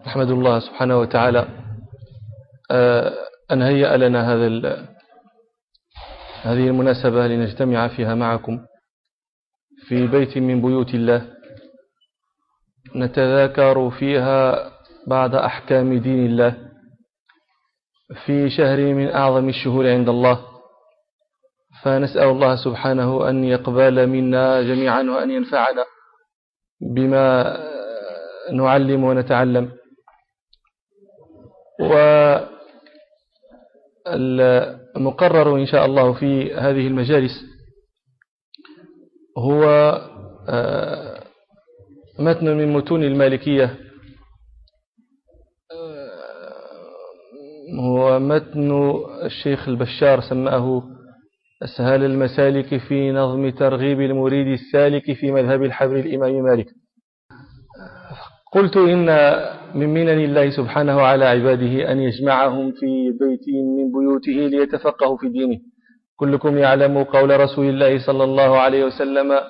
أحمد الله سبحانه وتعالى أن هيأ لنا هذه المناسبة لنجتمع فيها معكم في بيت من بيوت الله، نتذاكر فيها بعض أحكام دين الله في شهر من أعظم الشهور عند الله. فنسأل الله سبحانه أن يقبل منا جميعا وأن ينفعنا بما نعلم ونتعلم. والمقرر إن شاء الله في هذه المجالس هو متن من متون المالكية، هو متن الشيخ البشار سماه أسهال المسالك في نظم ترغيب المريد السالك في مذهب الحبر الإمام مالك. قلت إن من منن الله سبحانه على عباده أن يجمعهم في بيت من بيوته ليتفقهوا في دينه. كلكم يعلم قول رسول الله صلى الله عليه وسلم: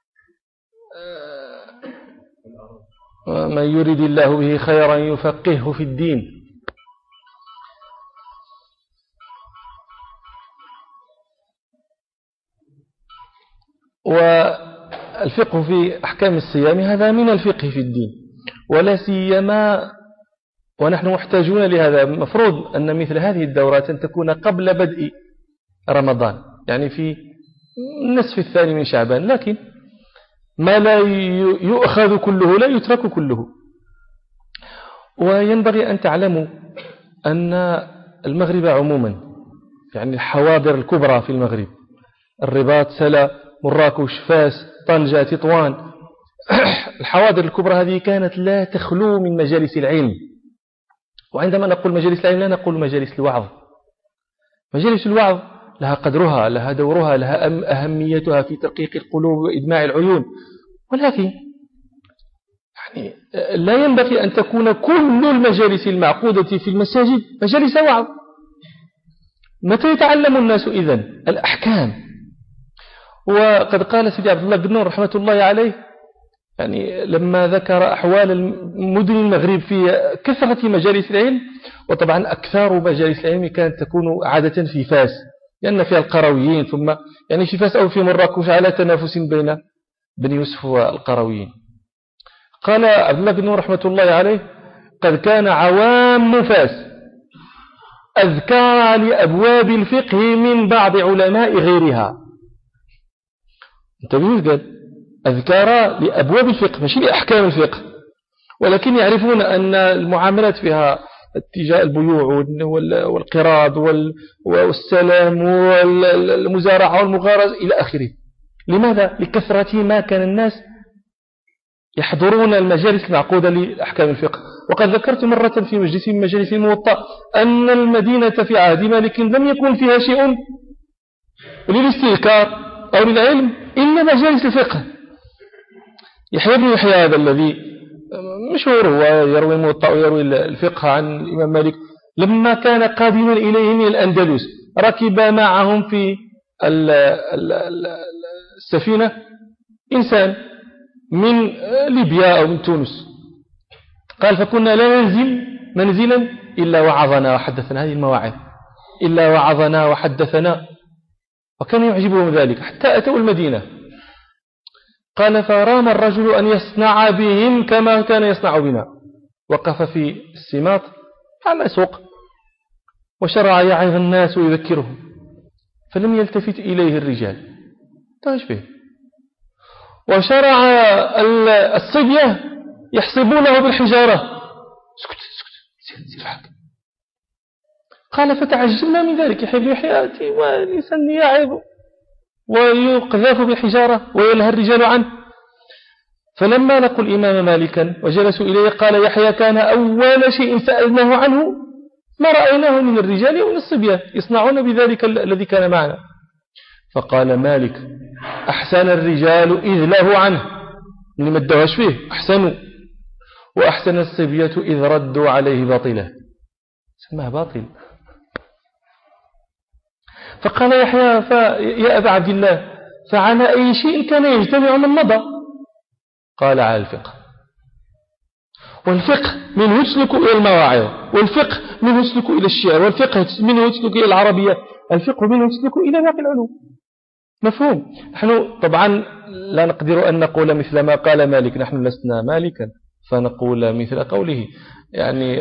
من يريد الله به خيرا يفقهه في الدين. والفقه في أحكام الصيام هذا من الفقه في الدين، ولا سيما ونحن محتاجون لهذا. مفروض أن مثل هذه الدورات أن تكون قبل بدء رمضان، يعني في النصف الثاني من شعبان، لكن ما لا يؤخذ كله لا يترك كله. وينبغي أن تعلموا أن المغرب عموما، يعني الحواضر الكبرى في المغرب، الرباط، سلا، مراكش، فاس، طنجة، تطوان، الحواضر الكبرى هذه كانت لا تخلو من مجالس العلم. وعندما نقول مجالس العلم لا نقول مجالس الوعظ. مجالس الوعظ لها قدرها، لها دورها، لها أهميتها في ترقيق القلوب وإدماع العيون، ولكن يعني لا ينبغي أن تكون كل المجالس المعقودة في المساجد مجالس وعظ. متى يتعلم الناس إذن الأحكام؟ وقد قال سيدي عبد الله بن نور رحمة الله عليه، يعني لما ذكر أحوال مدن المغرب في كثرة مجالس العلم، وطبعا أكثر مجالس العلم كانت تكون عادة في فاس، لأن فيها القرويين، ثم يعني في فاس أو في مراكش على تنافس بين بني يوسف والقرويين. قال عبد الله بن نور رحمة الله عليه: قد كان عوام فاس أذكار لأبواب الفقه من بعض علماء غيرها. انتبهوا، قال أذكار لأبواب الفقه، مش لأحكام الفقه، ولكن يعرفون أن المعاملات فيها اتجاه البيوع والقراض والسلام والمزارعة والمغارزة إلى آخره. لماذا؟ لكثرة ما كان الناس يحضرون المجالس المعقودة لأحكام الفقه. وقد ذكرت مرة في مجلس من مجالس الموطأ أن المدينة في عهد مالك لم يكن فيها شيء للاستذكار أو للعلم إلا مجالس الفقه. يحيى بن يحيى هذا الذي مشهور هو يروي الموطأ ويروي الفقه عن الإمام مالك، لما كان قادما إليه من الأندلس ركب معهم في السفينة إنسان من ليبيا أو من تونس. قال: فكنا لا ننزل منزلا إلا وعظنا وحدثنا، هذه المواعظ، إلا وعظنا وحدثنا، وكان يعجبهم ذلك حتى أتوا المدينة. قال: فرام الرجل أن يصنع بهم كما كان يصنع بنا. وقف في السماط على سوق وشرع يعظ الناس ويذكرهم، فلم يلتفت إليه الرجال، تشبه، وشرع الصبية يحسبونه بالحجارة. اسكت سير حق. قال: فتعجبنا من ذلك. يحيى بن يحيى والإنسان يعظ ويقذف بالحجارة وينهى الرجال عنه. فلما لقوا الإمام مالكا وجلسوا إليه قال يحيى: كان أول شيء سألناه عنه ما رأيناه من الرجال ومن الصبية يصنعون بذلك الذي كان معنا. فقال مالك: أحسن الرجال إذ له عنه، اللي ما ادوهاش فيه أحسنوا، وأحسن الصبية إذ ردوا عليه باطله، سماه باطل. فقال يحيى: يا أبا عبد الله، فعلى أي شيء كان يجتمع من مضى؟ قال: على الفقه. والفقه منه يسلك إلى المواعظ، والفقه منه يسلك إلى الشعر، والفقه منه يسلك إلى العربية، الفقه منه يسلك إلى باقي العلوم. مفهوم؟ نحن طبعا لا نقدر أن نقول مثل ما قال مالك، نحن لسنا مالكا فنقول مثل قوله يعني،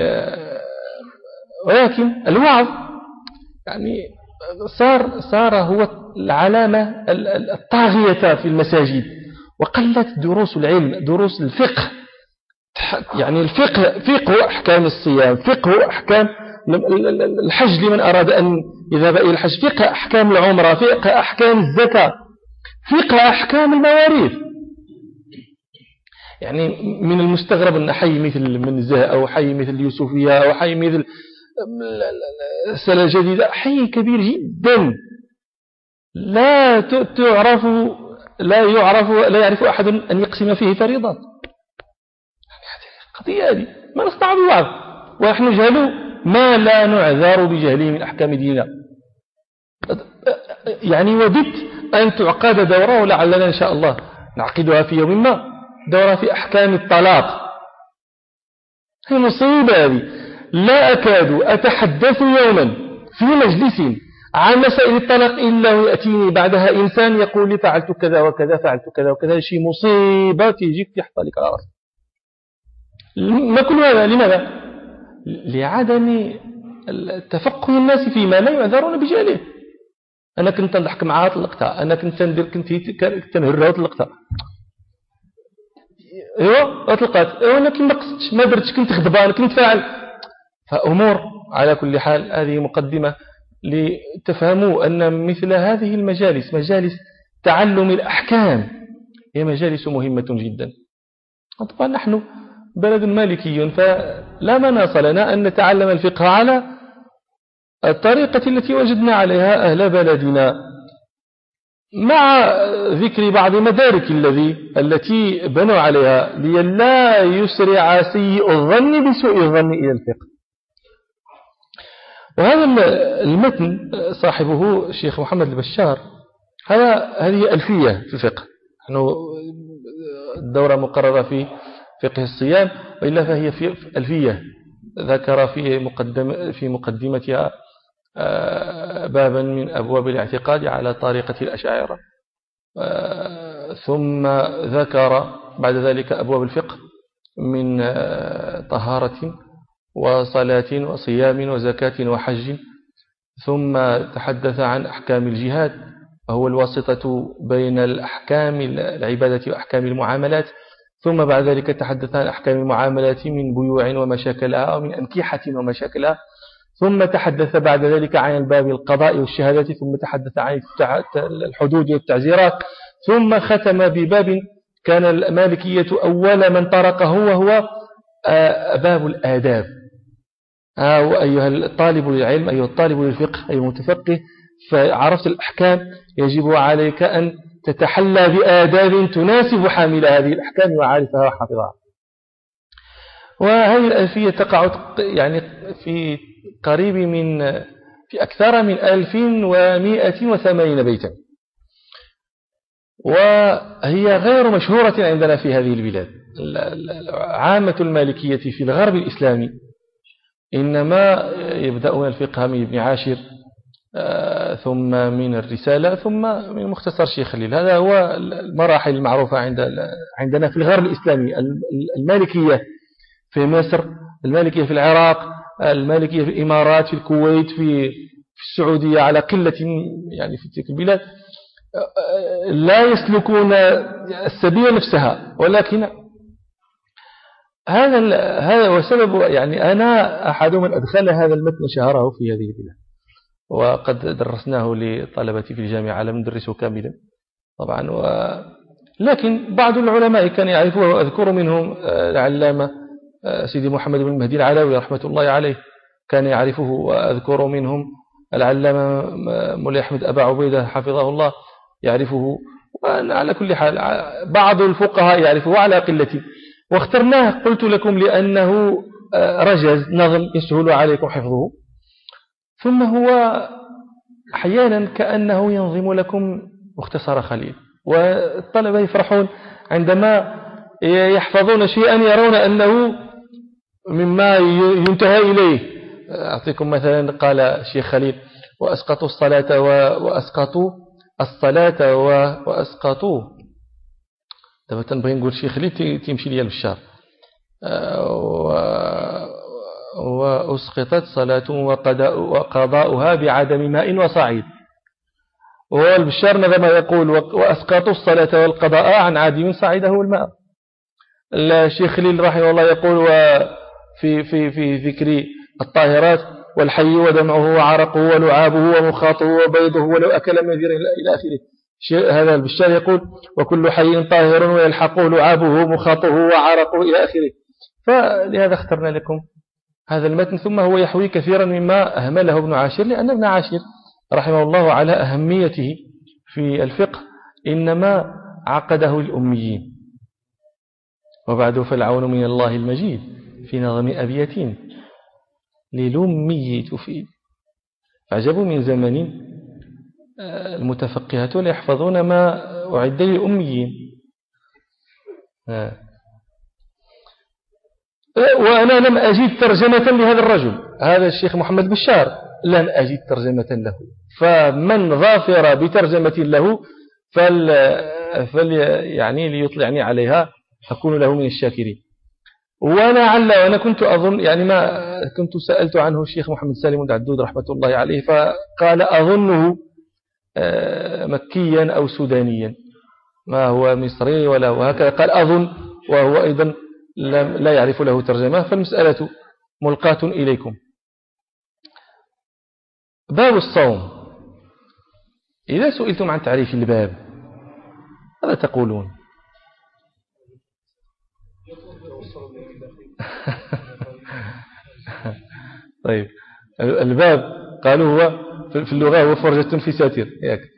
ولكن الوعظ يعني صار هو العلامة الطاغية في المساجد، وقلت دروس العلم، دروس الفقه. يعني الفقه، فقه أحكام الصيام، فقه أحكام الحج لمن أراد أن يذهب إلى الحج، فقه أحكام العمرة، فقه أحكام الزكاة، فقه أحكام المواريث. يعني من المستغرب أن حي مثل المنزه أو حي مثل اليوسفية أو حي مثل السنة الجديدة حي كبير جدا لا يعرف أحد أن يقسم فيه فريضات. قضية هذه ما نستطيع بوعظ، ونحن جهلوا ما لا نعذر بجهله من أحكام ديننا. يعني وددت أن تعقد دورة، ولعلنا إن شاء الله نعقدها في يوم ما، دورة في أحكام الطلاق. هي مصيبة هذه. لا أكاد أتحدث يوما في مجلس عن مسائل الطلاق إلا ويأتيني بعدها إنسان يقول لي فعلت كذا وكذا، فعلت كذا وكذا، شيء مصيبة تيجيك تحط لك على رأسك. ما كل هذا لماذا؟ لعدم التفقه الناس فيما لا يعذرون بجهله. أنا كنت نضحك معها طلقتها، أنا كنت ندير كنت نهرها وطلقتها، ايوه اطلقت، ايوه لكن ما قصدتش، ما درتش، كنت غضبان، كنت فاعل. فأمور على كل حال. هذه مقدمة لتفهموا أن مثل هذه المجالس، مجالس تعلم الأحكام، هي مجالس مهمة جدا. طبعا نحن بلد مالكي، فلا مناص لنا أن نتعلم الفقه على الطريقة التي وجدنا عليها أهل بلدنا، مع ذكر بعض مدارك التي بنوا عليها لئلا يسرع سيء الظن بسوء الظن إلى الفقه. وهذا المتن صاحبه الشيخ محمد البشار، هذه ألفية في الفقه. نحن الدورة مقررة في فقه الصيام، وإلا فهي في ألفية ذكر في مقدمتها بابا من أبواب الاعتقاد على طريقة الأشاعرة، ثم ذكر بعد ذلك أبواب الفقه من طهارة وصلاة وصيام وزكاة وحج، ثم تحدث عن أحكام الجهاد وهو الواسطة بين الأحكام العبادة وأحكام المعاملات، ثم بعد ذلك تحدث عن أحكام المعاملات من بيوع ومشاكلها أو من أنكحة ومشاكلها، ثم تحدث بعد ذلك عن الباب القضاء والشهادة، ثم تحدث عن الحدود والتعزيرات، ثم ختم بباب كان المالكية أول من طرقه وهو باب الآداب. أيها الطالب للعلم، أيها الطالب للفقه، أيها المتفقه، فعرفت الأحكام يجب عليك أن تتحلى بآداب تناسب حامل هذه الأحكام وعارفها وحافظها. وهذه الألفية تقع يعني في قريب في أكثر من 1180 بيتا، وهي غير مشهورة عندنا في هذه البلاد. عامة المالكية في الغرب الإسلامي إنما يبدأون الفقه من ابن عاشر، ثم من الرسالة، ثم من مختصر شيخ خليل. هذا هو المراحل المعروفة عندنا في الغرب الإسلامي. المالكية في مصر، المالكية في العراق، المالكية في الإمارات، في الكويت، في السعودية على قلة يعني في تلك البلاد لا يسلكون السبيل نفسها، ولكن هذا وسبب يعني أنا أحد من أدخل هذا المتن شهره في هذه البلاد، وقد درسناه لطلبتي في الجامعة، لم ندرسه كاملا طبعا. لكن بعض العلماء كان يعرفوه، وأذكر منهم العلامة سيدي محمد بن المهدي العلاوي رحمة الله عليه كان يعرفه، وأذكر منهم العلامة مولاي أحمد أبا عبيدة حفظه الله يعرفه، وعلى كل حال بعض الفقهاء يعرفه على قلة. واخترناه قلت لكم لأنه رجز نظم يسهل عليكم حفظه، ثم هو أحيانا كأنه ينظم لكم مختصر خليل، والطلبة يفرحون عندما يحفظون شيئا يرون أنه مما ينتهى إليه. أعطيكم مثلا قال الشيخ خليل وأسقطوا الصلاة وأسقطوا دابا تنبغي نقول الشيخ خليل تيمشي ليا للشهر وأسقطت صلاة وقضاؤها بعدم ماء وصعيد. والبشار ما يقول وأسقطوا الصلاة والقضاء عن عدم صعيده الماء. الشيخ خليل رحمه الله يقول في ذكر الطاهرات والحي ودمعه وعرقه ولعابه ومخاطه وبيضه ولو أكل مذيرا إلى آخره. هذا البشار يقول وكل حي طاهر ويلحقه لعابه مخاطه وعرقه إلى آخره. فلهذا اخترنا لكم هذا المتن. ثم هو يحوي كثيرا مما أهمله ابن عاشر، لأن ابن عاشر رحمه الله على أهميته في الفقه إنما عقده الأميين. وبعد فالعون من الله المجيد في نظم أبيات للأمي تفيد. فعجبوا من زمن المتفقهة يحفظون ما أعد للأميين. وأنا لم أجد ترجمة لهذا الرجل، هذا الشيخ محمد بشار، لم أجد ترجمة له. فمن ظافر بترجمة له يعني ليطلعني عليها أكون له من الشاكرين. وأنا كنت أظن يعني ما كنت سألت عنه الشيخ محمد سالم الدعدود رحمة الله عليه، فقال أظنه مكيا أو سودانيا، ما هو مصري ولا وهكذا قال أظن، وهو أيضا لا يعرف له ترجمة. فالمسألة ملقاة إليكم. باب الصوم. إذا سئلتم عن تعريف الباب ماذا تقولون؟ طيب الباب قالوا هو في اللغة هو فرجة في ساتر،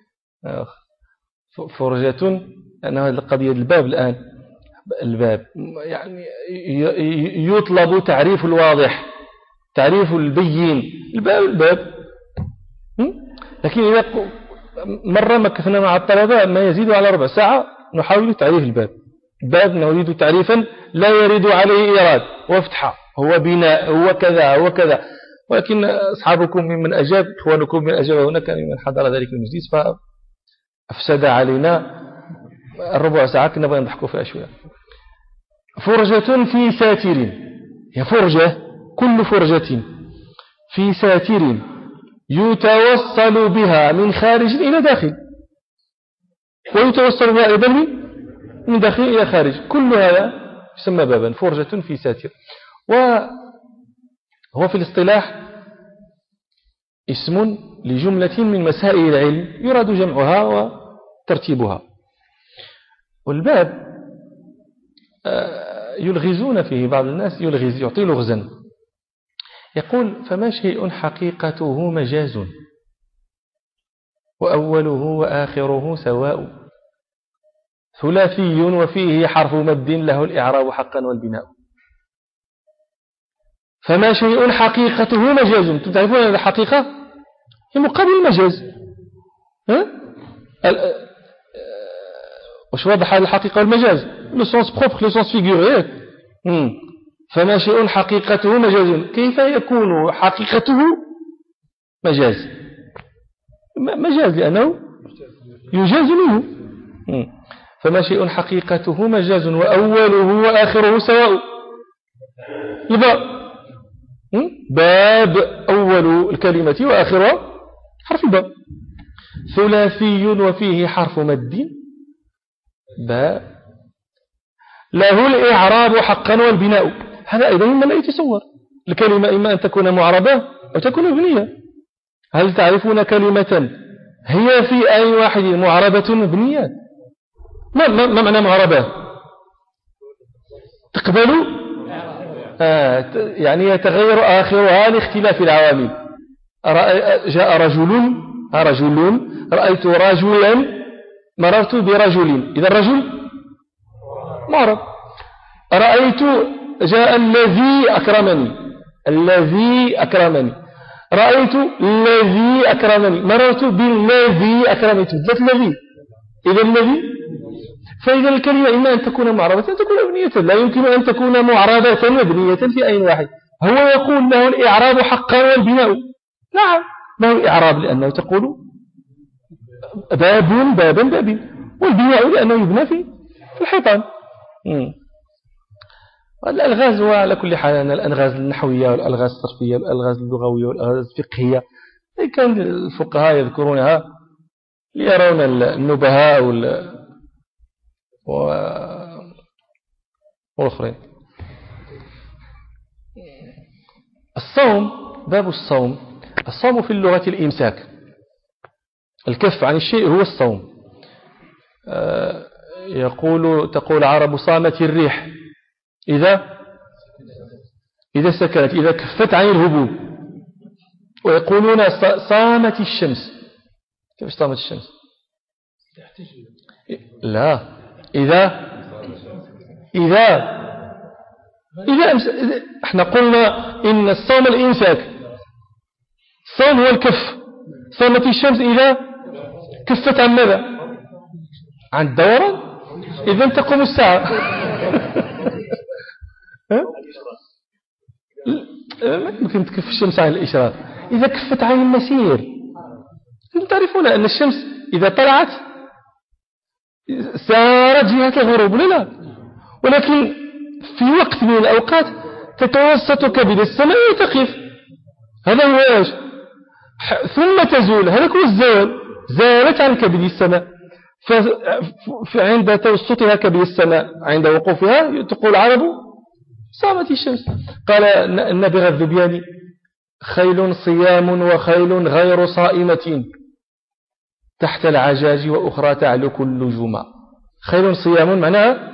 فرجة. أنا القضية الباب الآن الباب يعني يطلب تعريف الواضح، تعريف البين. الباب لكن إذا مرة مكثنا مع الطلبة ما يزيد على ربع ساعة نحاول تعريف الباب. باب نريد تعريفا لا يريد عليه إيراد وفتحة، هو بناء، هو كذا، هو كذا. ولكن أصحابكم ممن أجاب، إخوانكم من أجاب هنا كان من حضر ذلك المجلس فأفسد علينا الربع ساعة كنا نبغى نضحكوا فيها شوية. فرجة في ساتر، هي فرجة، كل فرجة في ساتر يتوصل بها من خارج إلى داخل، ويتوصل بها أيضا من داخل إلى خارج. كل هذا يسمى بابا، فرجة في ساتر. وهو في الاصطلاح اسم لجملة من مسائل العلم يراد جمعها وترتيبها. والباب يلغزون فيه بعض الناس، يعطي لغزا، يقول فما شيء حقيقته مجاز وأوله وآخره سواء، ثلاثي وفيه حرف مد له الإعراب حقا والبناء. فما شيء حقيقته مجاز، تعرفون الحقيقة هي مقابل المجاز. وش وضح الحقيقة والمجاز؟ لو سونس بروبر، لو سونس فيغوري. فما شيء حقيقته مجاز، كيف يكون حقيقته مجاز؟ مجاز لأنه يجاز منه. فما شيء حقيقته مجاز وأوله وآخره سواء. باب أول الكلمة وآخرها حرف باب. ثلاثي وفيه حرف مد باء له الإعراب حقا والبناء. هذا أيضا مما لا يتصور. الكلمة إما أن تكون معربة أو تكون مبنية. هل تعرفون كلمة هي في آن واحد معربة مبنية؟ ما معنى معربة؟ تقبل يعني يتغير آخرها لاختلاف العوامل. جاء رجل، رأيت رجلا، مررت برجل، إذا الرجل معرب. رأيت جاء الذي أكرمني، رأيت الذي أكرمني، مررت بالذي أكرمني، ثلاث الذي. إذا الذي فإذا الكلمة إما أن تكون معربة أن تكون مبنية، لا يمكن أن تكون معربة مبنية في أي واحد. هو يقول له الإعراب حقا والبناء، نعم له إعراب لأنه تقول باب بابا باب، والبناء لأنه يبنى في الحيطان. الألغاز هو على كل حال الألغاز النحوية والألغاز الصرفية والألغاز اللغوية والألغاز الفقهية كان الفقهاء يذكرونها ليرون النبهاء والآخرين. الصوم، باب الصوم. الصوم في اللغة الإمساك، الكف عن الشيء هو الصوم. تقول العرب صامت الريح إذا سكنت، إذا كفت عن الهبوب. ويقولون صامت الشمس. كيف صامت الشمس؟ لا، إذا احنا قلنا إن الصوم الإمساك، الصوم هو الكف. صامت الشمس إذا كفت عن ماذا؟ عن الدوران. إذا تقوم الساعة. ما يمكن تكف الشمس عن الإشراق. إذا كفت عن المسير، تعرفون أن الشمس إذا طلعت سارت جهة الغروب، لا، ولكن في وقت من الأوقات تتوسط كبد السماء وتقف، هذا هو إيش؟ ثم تزول، هذا هو الزوال، زالت عن كبد السماء. فعند توسطها كبد السماء، عند وقوفها، تقول العرب صامت الشمس. قال النابغة الذبياني: خيل صيام وخيل غير صائمة تحت العجاج وأخرى تعلك اللجوم. خيل صيام معناها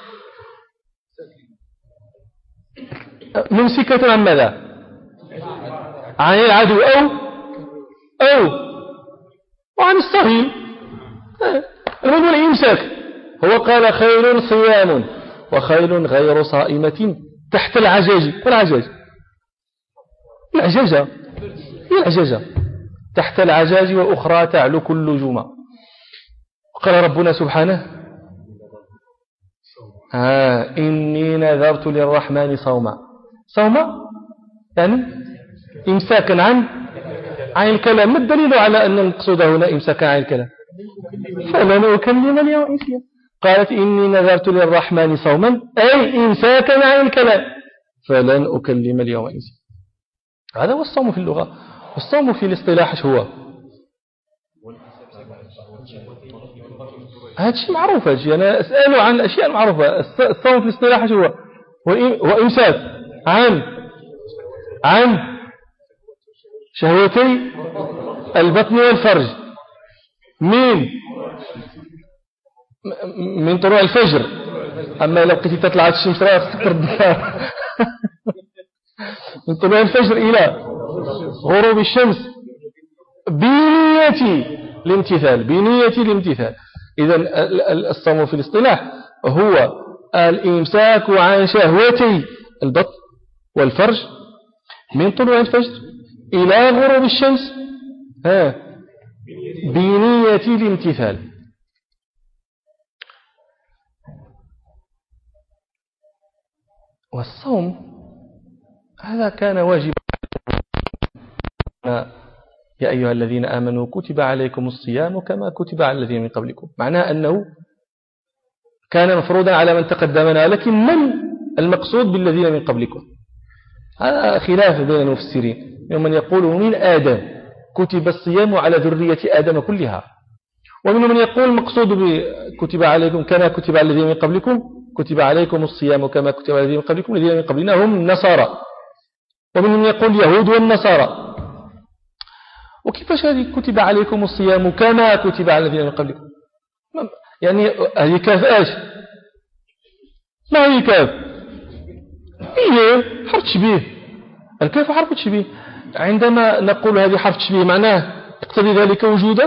ممسكة عن ماذا؟ عن العدو أو وعن الصهيل. المهم الإمساك. هو قال خيل صيام وخيل غير صائمة تحت العجاج. والعجاج العجاجة هي العجاجة، تحت العجاج وأخرى تعلك اللجوم. قال ربنا سبحانه: إني نذرت للرحمن صوما. يعني إمساكا عن الكلام. ما الدليل على أن المقصود هنا إمساكا عن الكلام؟ فلن أكلم اليوم إنسيا. قالت: إني نذرت للرحمن صوما، أي إمساكا عن الكلام، فلن أكلم اليوم إنسيا. هذا هو الصوم في اللغة. والصوم في الاصطلاح هو هذا شيء معروف. أنا أسأل عن أشياء معروفة. الصوم في الاصطلاح هو وإمساك عن شهوتي البطن والفرج من طلوع الفجر. أما لو قلت تطلع الشمس رأيك ترد من طلوع الفجر إلى غروب الشمس بنية الامتثال. إذن الصوم في الاصطلاح هو الإمساك عن شهوتي البطن والفرج من طلوع الفجر إلى غروب الشمس بنية الامتثال. والصوم هذا كان واجبا. يا أيها الذين آمنوا كتب عليكم الصيام كما كتب على الذين من قبلكم. معناه أنه كان مفروضا على من تقدمنا، لكن من المقصود بالذين من قبلكم؟ هذا خلاف بين المفسرين. من يقول من آدم كتب الصيام على ذرية آدم كلها، ومن من يقول المقصود بكتب عليكم كما كتب على الذين من قبلكم، كتب عليكم الصيام كما كتب على الذين من قبلكم. الذين من قبلنا هم النصارى، ومن من يقول اليهود والنصارى. وكيفاش هذه كتب عليكم الصيام كما كتب على الذين من قبلكم؟ يعني هذه كاف ايش؟ ما هي كاف؟ هي حرف تشبيه. الكاف حرف تشبيه. عندما نقول هذه حرف تشبيه معناه يقتضي ذلك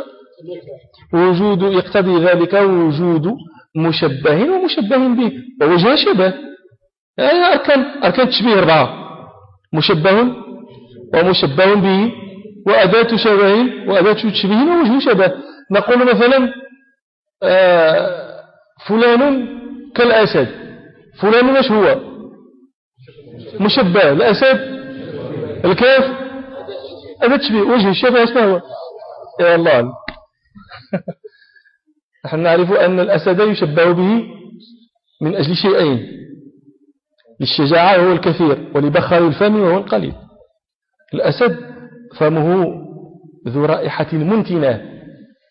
يقتضي ذلك وجود مشبه ومشبه به ووجه شبه. أركان التشبيه 4: مشبه ومشبه به وأداة شبه وأداة تشبيه ووجه شبه. نقول مثلا فلان كالأسد، فلان مش هو مشبه، الأسد الكاف هذا تشبيه، وجه الشبه اسمه هو يا الله. نحن نعرف أن الأسد يشبه به من أجل شيئين: للشجاعة وهو الكثير، ولبخار الفم وهو القليل. الأسد فمه ذو رائحة منتنة،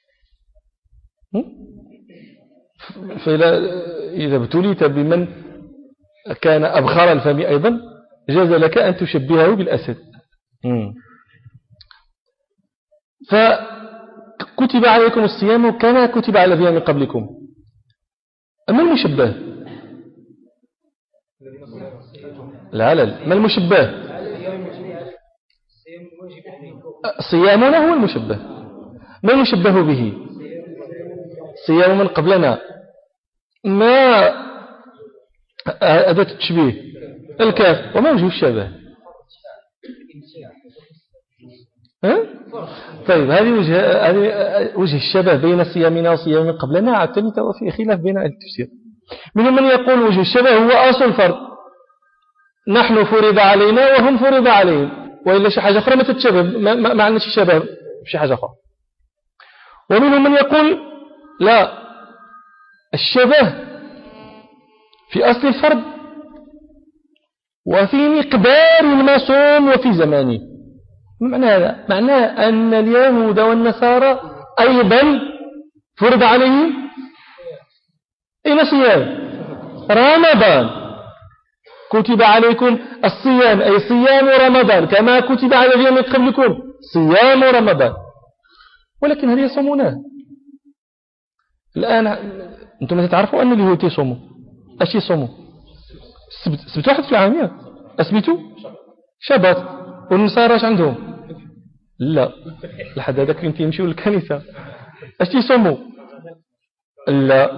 فإذا ابتليت بمن كان أبخر الفم أيضا جاز لك أن تشبهه بالأسد. فكتب عليكم الصيام كما كتب على الذين من قبلكم. أما المشبه ما المشبه؟ صيامنا هو المشبه. ما المشبه به؟ صيام من قبلنا. ما أداة التشبيه؟ الكاف. وما وجه الشبه؟ طيب هذه وجه الشبه بين صيامنا وصيام من قبلنا. عادة في خلاف بين التفسير. منهم من يقول وجه الشبه هو أصل الفرق، نحن فرض علينا وهم فرض عليهم، وإلا شي حاجة أخرى ما تتشبه، ما عندنا شي شبه بشي حاجة أخرى. ومنهم من يقول لا، الشبه في أصل الفرض وفي مقدار المصوم وفي زمانه. معنى هذا معناه أن اليهود والنصارى أيضا فرض عليهم إلى صيام رمضان. كتب عليكم الصيام أي صيام رمضان كما كتب على الذين من قبلكم صيام رمضان. ولكن هل يصومونه؟ الآن أنتم تعرفوا أن اليهود يصوموا. أش يصوموا؟ سبت واحد في العامية أسبتوا شبات. والنصارى اش عندهم؟ لا، لحد هذاك كنت يمشيوا للكنيسة. أش يصوموا؟ لا،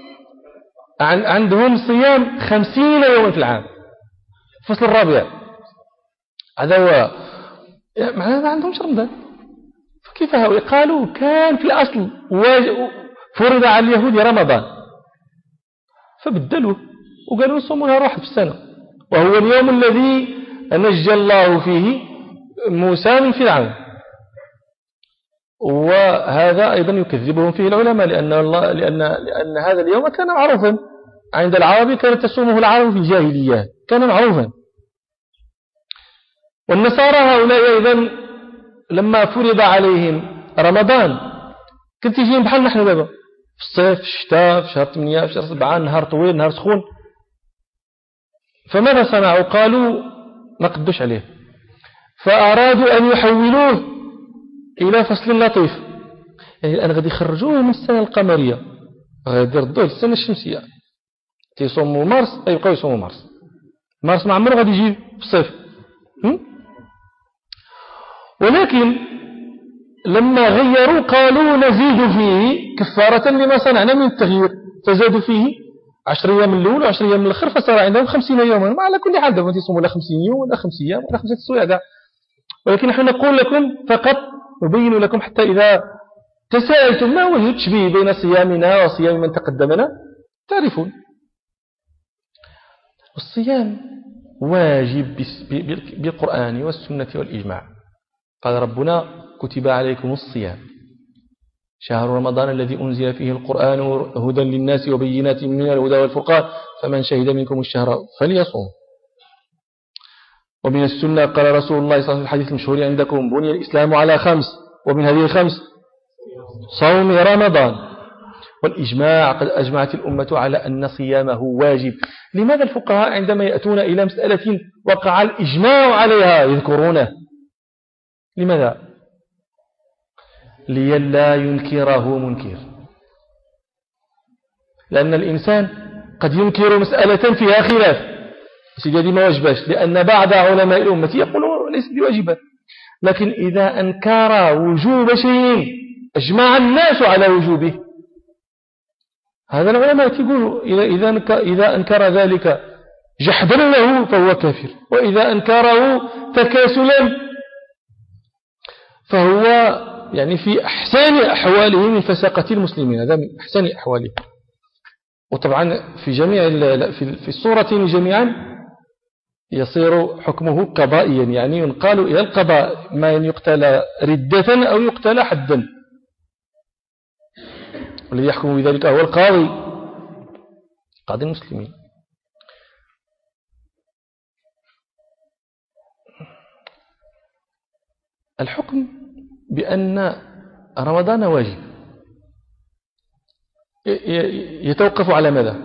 عندهم صيام 50 يوما في العام، الفصل الرابع. هذا هو معناه ما عندهمش رمضان. فكيف هؤلاء قالوا كان في الأصل فرض على اليهود رمضان، فبدلوه وقالوا يصوموا نهار واحد في السنة، وهو اليوم الذي نجى الله فيه موسى من فرعون. وهذا أيضا يكذبهم فيه العلماء، لأن هذا اليوم كان معروفا عند العرب، كانت تصومه العرب في الجاهلية، كان معروفا. والنصارى هؤلاء أيضا لما فرض عليهم رمضان كنت يجيهم بحال نحن دابا في الصيف، في الشتاء، في شهر 8، في شهر 7، نهار طويل نهار سخون. فماذا صنعوا؟ قالوا ما قدوش عليه، فأرادوا أن يحولوه إلى فصل لطيف. يعني الآن غادي يخرجوه من السنة القمرية، غادي يردوه للسنة الشمسية. تيصوموا مارس يبقاو يصوموا مارس ما عمره غادي يجي في الصيف. ولكن لما غيروا قالوا نزيد فيه كفارة لما صنعنا من التغيير، فزادوا فيه 10 أيام من الأول و10 أيام من الآخر، فصار عندهم 50 يوما. ما على كل حال دابا يصوموا لا 50 يوم ولا 5 أيام ولا 5 أسابيع كاع. ولكن نحن نقول لكم فقط، نبين لكم حتى إذا تساءلتم ما وجه التشبيه بين صيامنا وصيام من تقدمنا تعرفون. الصيام واجب بالقرآن والسنة والإجماع. قال ربنا كتب عليكم الصيام شهر رمضان الذي أنزل فيه القرآن هدى للناس وبينات من الهدى والفرقان فمن شهد منكم الشهر فليصوم. ومن السنة قال رسول الله صلى الله عليه وسلم الحديث المشهور عندكم بني الإسلام على 5، ومن هذه ال5 صوم رمضان. والإجماع قد أجمعت الأمة على أن صيامه واجب. لماذا الفقهاء عندما يأتون إلى مسألة وقع الإجماع عليها يذكرونه؟ لماذا؟ لئلا ينكره منكر. لأن الإنسان قد ينكر مسألة فيها خلاف، سيدي هذه ما واجباش، لأن بعض علماء الأمة يقولون ليس بواجبة. لكن إذا أنكر وجوب شيء أجمع الناس على وجوبه، هذا العلماء يقولوا إذا أنكر ذلك جحدا له فهو كافر، وإذا أنكره تكاسلا فهو يعني في أحسن أحواله من فساقة المسلمين، هذا من أحسن أحواله. وطبعا في جميع في الصورتين جميعا يصير حكمه قضائيا، يعني ينقال إلى القضاء، ما أن يقتل ردة أو يقتل حدا، والذي يحكم بذلك هو قاضي المسلمين. الحكم بأن رمضان واجب يتوقف على ماذا؟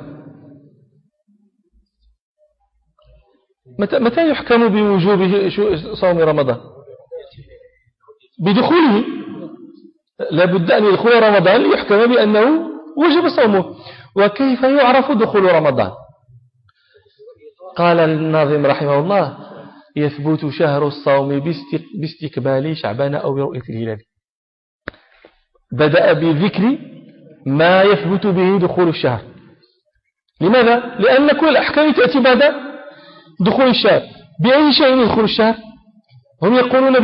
متى يحكم بوجوب صوم رمضان؟ بدخوله، لابد أن يدخل رمضان ليحكم بأنه وجب صومه. وكيف يعرف دخول رمضان؟ قال الناظم رحمه الله: يثبت شهر الصوم باستقبال شعبان أو برؤية الهلال. بدأ بذكر ما يثبت به دخول الشهر. لماذا؟ لأن كل الأحكام تأتي بعد دخول الشهر. بأي شيء يدخل الشهر؟ هم يقولون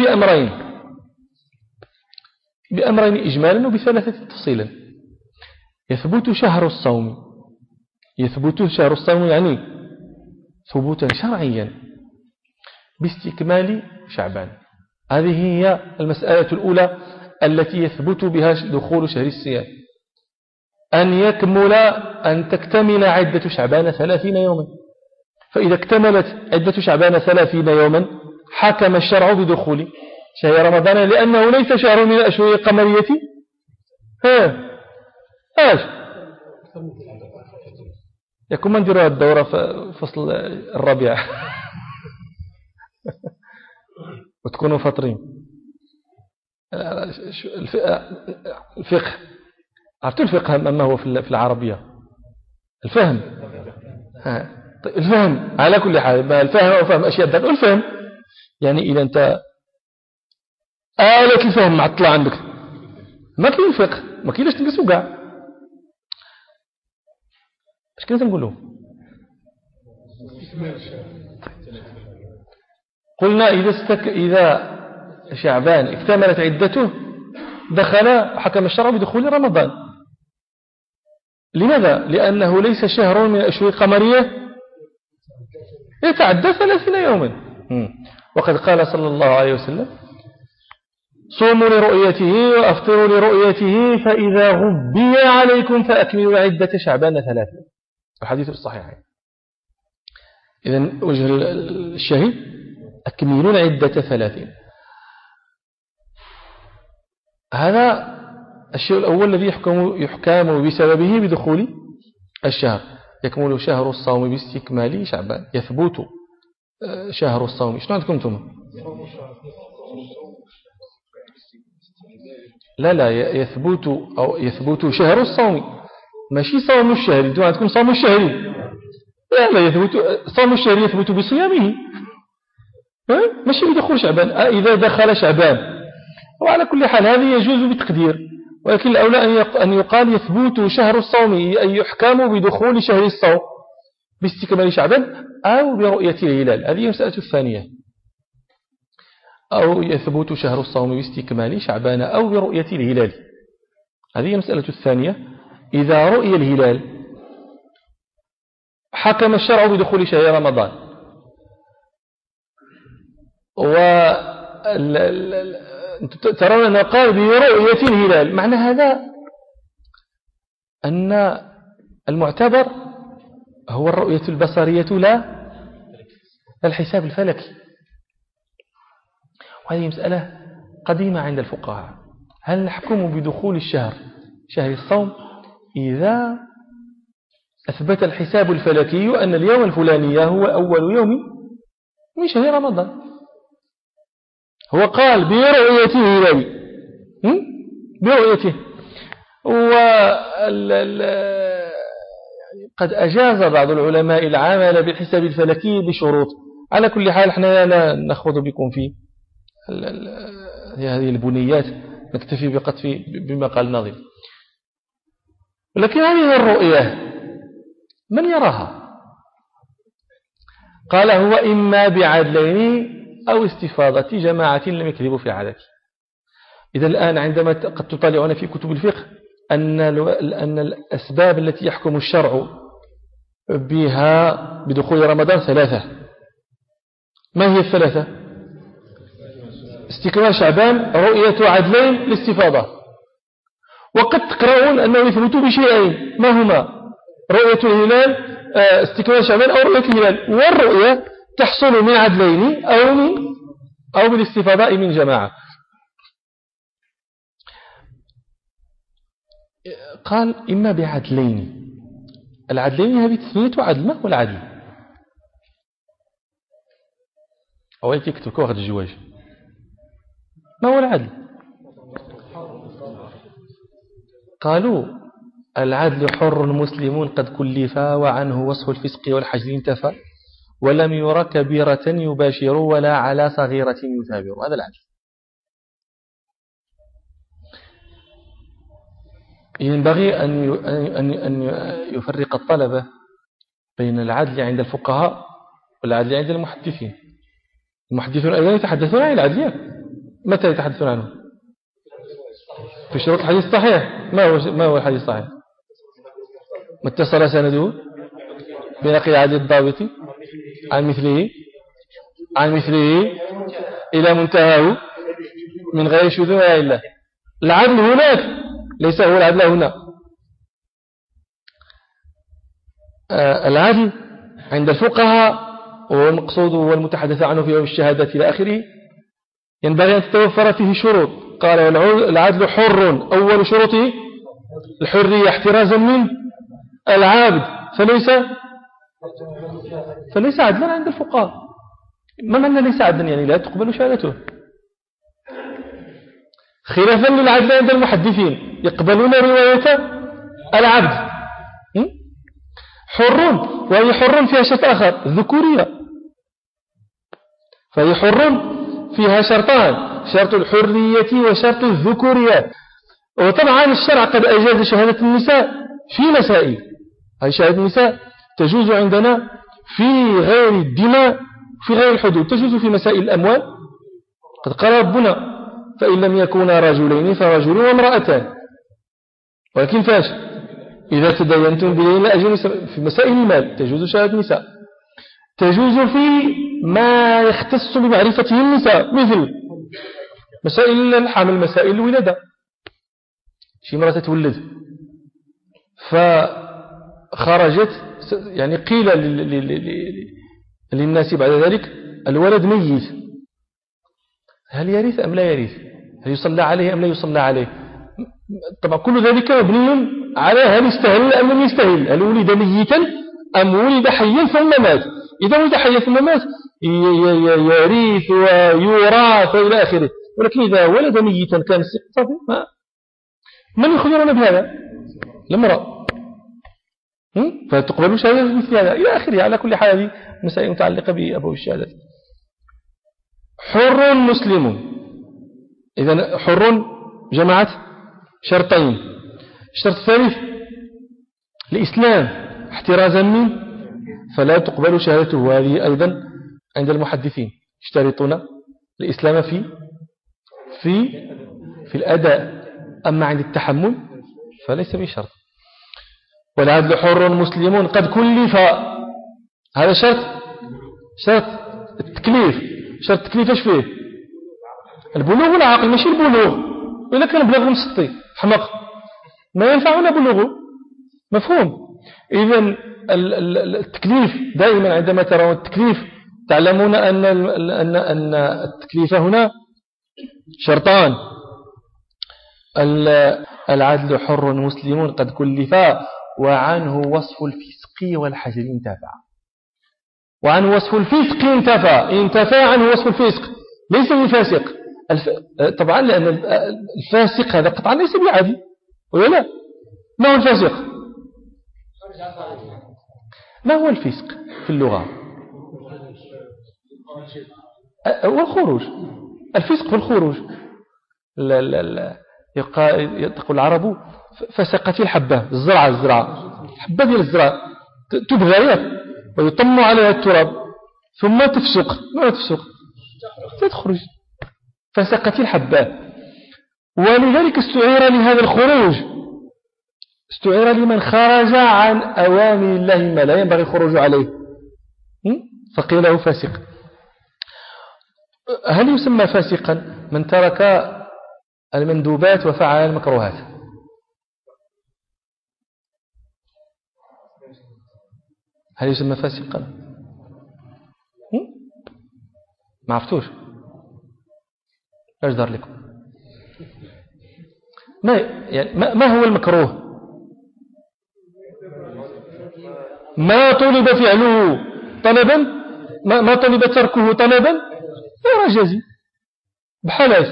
بأمرين إجمالا وبثلاثة تفصيلا. يثبت شهر الصوم يعني ثبوتا شرعيا باستكمال شعبان. هذه هي المسألة الأولى التي يثبت بها دخول شهر الصيام، أن تكتمل عدة شعبان 30 يوما. فإذا اكتملت عدة شعبان 30 يوما حكم الشرع بدخول شهر رمضان، لأنه ليس شهر من الأشهر القمرية. يكون من نديروا الدورة في فصل الربيع وتكونوا فاطرين. الفقه، عرفتوا الفقه ما هو في العربية؟ الفهم. الفهم على كل حال، الفهم أو فهم أشياء ذات الفهم، يعني إذا أنت آلة الفهم معطلة عندك ما كاين الفقه، ما كاين لاش تنقصوا كاع. اش كنت نقولوا؟ قلنا إذا شعبان اكتملت عدته حكم الشرع بدخول رمضان. لماذا؟ لأنه ليس شهر من الأشهر القمرية يتعدى 30 يوما. وقد قال صلى الله عليه وسلم: صوموا لرؤيته وأفطروا لرؤيته، فإذا غبي عليكم فأكملوا عدة شعبان 3. الحديث الصحيحين. إذن وجه الشهيد: أكملون عدة 30. هذا الشيء الأول الذي يحكم بسببه بدخول الشهر. يكمل شهر الصوم باستكمال شعبان. يثبت شهر الصوم. شنو عندكم انتم؟ لا يثبت شهر الصوم، ماشي صوم الشهر. انتم عندكم صوم الشهر. لا صوم الشهر يثبت بصيامه، ماشي بدخول شعبان. إذا دخل شعبان. وعلى كل حال هذه يجوز بتقدير، ولكن الأولى أن يقال يثبت شهر الصوم، أي يحكم بدخول شهر الصوم باستكمال شعبان أو برؤية الهلال. هذه المسألة الثانية. أو يثبت شهر الصوم باستكمال شعبان أو برؤية الهلال. هذه المسألة الثانية. إذا رؤي الهلال حكم الشرع بدخول شهر رمضان. ترون أنه قال برؤية الهلال. معنى هذا أن المعتبر هو الرؤية البصرية لا الحساب الفلكي. وهذه مسألة قديمة عند الفقهاء. هل نحكم بدخول شهر الصوم إذا أثبت الحساب الفلكي أن اليوم الفلاني هو أول يوم من شهر رمضان؟ هو قال برؤيته برؤيته. قد أجاز بعض العلماء العمل بالحساب الفلكي بشروط. على كل حال احنا لا نخوض بكم في هذه البنيات، نكتفي بما قال الناظم. ولكن هذه الرؤية من يراها؟ قال: هو إما بعدلين أو استفاضة جماعة لم يكذبوا في عادته. إذا الآن عندما قد تطالعون في كتب الفقه أن الأسباب التي يحكم الشرع بها بدخول رمضان ثلاثة. ما هي الثلاثة؟ استكمال شعبان، رؤية عدلين، الاستفاضة. وقد تقرؤون أنه يثبت بشيئين، ما هما؟ رؤية الهلال، استكمال شعبان أو رؤية الهلال. والرؤية تحصل من عدلين أو بالاستفاضاء من جماعة. قال إما بعدلين. العدلين هذه تثنية عدل. ما هو العدل؟ أو يكتب واحد الجواج. ما هو العدل؟ قالوا العدل حر مسلم قد كلفا وعنه وصف الفسق والحجر انتفى ولم ير كبيرة يباشر ولا على صغيرة يثابر. هذا العدل. ينبغي أن يفرق الطلبة بين العدل عند الفقهاء والعدل عند المحدثين. المحدثون أيضا يتحدثون عن العدل. متى يتحدثون عنه؟ في شروط الحديث الصحيح. ما هو الحديث الصحيح؟ ما اتصل سنده بنقل عدل الضابط عن مثله إلى منتهاه من غير شذوذ ولا إلا. العدل هناك ليس هو العدل هنا. العدل عند الفقهاء والمقصود والمتحدث عنه في يوم الشهادة إلى آخره ينبغي أن تتوفر فيه شروط. قال العدل حر، أول شروطه الحرية احترازا من العابد، فليس عدلا عند الفقهاء. ما معنى ليس عدلا؟ يعني لا تقبل شهادته. خلافا للعدل عند المحدثين يقبلون رواية العبد. حر، وهي حر فيها شرط آخر، ذكورية. فهي حر فيها شرطان، شرط الحرية وشرط الذكورية. وطبعا الشرع قد أجاز شهادة النساء في مسائل. هذه شهادة النساء تجوز عندنا في غير الدماء، في غير الحدود، تجوز في مسائل الأموال. قد قال ربنا فإن لم يكونا رجلين فرجل وامرأتان. ولكن فاش إذا تدينتم بدين لأجل في مسائل المال تجوز شهادة النساء. تجوز في ما يختص بمعرفته النساء مثل مسائل الحمل، مسائل الولادة. شي مرة تتولد فخرجت، يعني قيل للناس بعد ذلك الولد ميت، هل يرث أم لا يرث؟ هل يصلى عليه أم لا يصلى عليه؟ طبعا كل ذلك مبني على هل استهل أم لم يستهل، هل ولد ميتا أم ولد حيا ثم مات. إذا ولد حيا ثم مات يرث ويورث إلى آخره. ولكن إذا ولد ميتا كان صافي. من يخبرنا بهذا؟ الامرأة. فتقبل شهادة مثل هذا إلى آخره. على كل حال هذه مسائل متعلقة بأبواب الشهادة. حر مسلم. إذن حر جمعت شرطين. الشرط الثالث الإسلام احترازا منه فلا تقبل شهادته. هذه أيضا عند المحدثين يشترطون الإسلام في الأداء، أما عند التحمل فليس بشرط. والعدل حر مسلم قد كلف. هذا شرط التكليف. شرط التكليف ايش فيه؟ البلوغ والعقل، ماشي البلوغ. إذا كان بلغ مسطي حمق ما ينفعنا بلوغه. مفهوم؟ إذن التكليف دائما عندما ترون التكليف تعلمون أن التكليف هنا شرطان. العدل حر مسلم قد كلفا وعنه وصف الفسق والحجر انتفى. وعنه وصف الفسق انتفى عنه وصف الفسق، ليس بالفاسق. طبعا لأن الفاسق هذا قطعا ليس بعدل ولا لا. ما هو الفاسق؟ ما هو الفسق في اللغة؟ والخروج. الفسق في الخروج. يقول العرب فسقت الحبة الزرعة الحبة ديال الزرعة تبغى ويطم عليها التراب ثم تفسق. ما تفسق؟ تخرج. فسقت الحبة. ولذلك استعير لهذا الخروج استعير لمن خرج عن أوامر الله ما لا ينبغي الخروج عليه، فقيل له فاسق. هل يسمى فاسقا من ترك المندوبات وفعل المكروهات؟ هل يسمى فاسقا؟ ما عرفتوش؟ ايش دار لكم؟ ما هو المكروه؟ ما طلب فعله طلبا، ما طلب تركه طلبا غير جازم. بحال ايش؟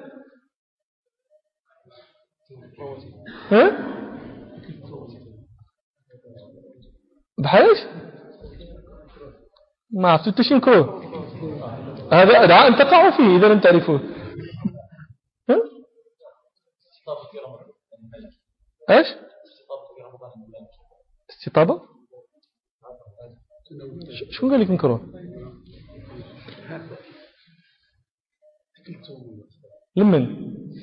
بحال ايش؟ ما عرفتوا شي مكروه. هذا أن تقعوا فيه إذا لم تعرفوه. ايش؟ استطابة؟ شو قال لك مكروه؟ لمن؟